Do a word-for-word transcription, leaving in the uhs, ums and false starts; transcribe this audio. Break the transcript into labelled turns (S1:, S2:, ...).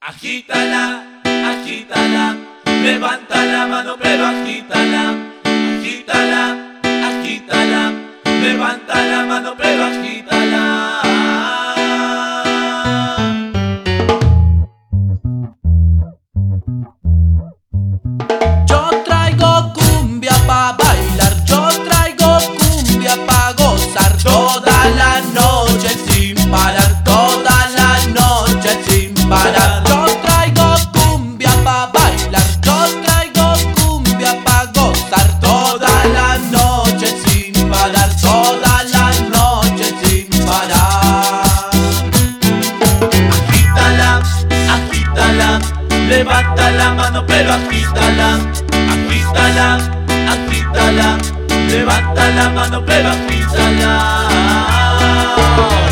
S1: Agítala, agítala, levanta la mano pero agítala, agítala, agítala, levanta la mano pero agítala.
S2: Yo traigo cumbia pa' bailar, yo traigo cumbia pa' gozar toda la noche sin parar, toda la noche sin parar. Yo traigo cumbia pa' bailar, yo traigo cumbia pa' gozar toda la noche sin parar, toda la noche sin parar.
S1: Agítala, agítala, levanta la mano pero agítala, agítala, agítala, levanta la mano pero agítala.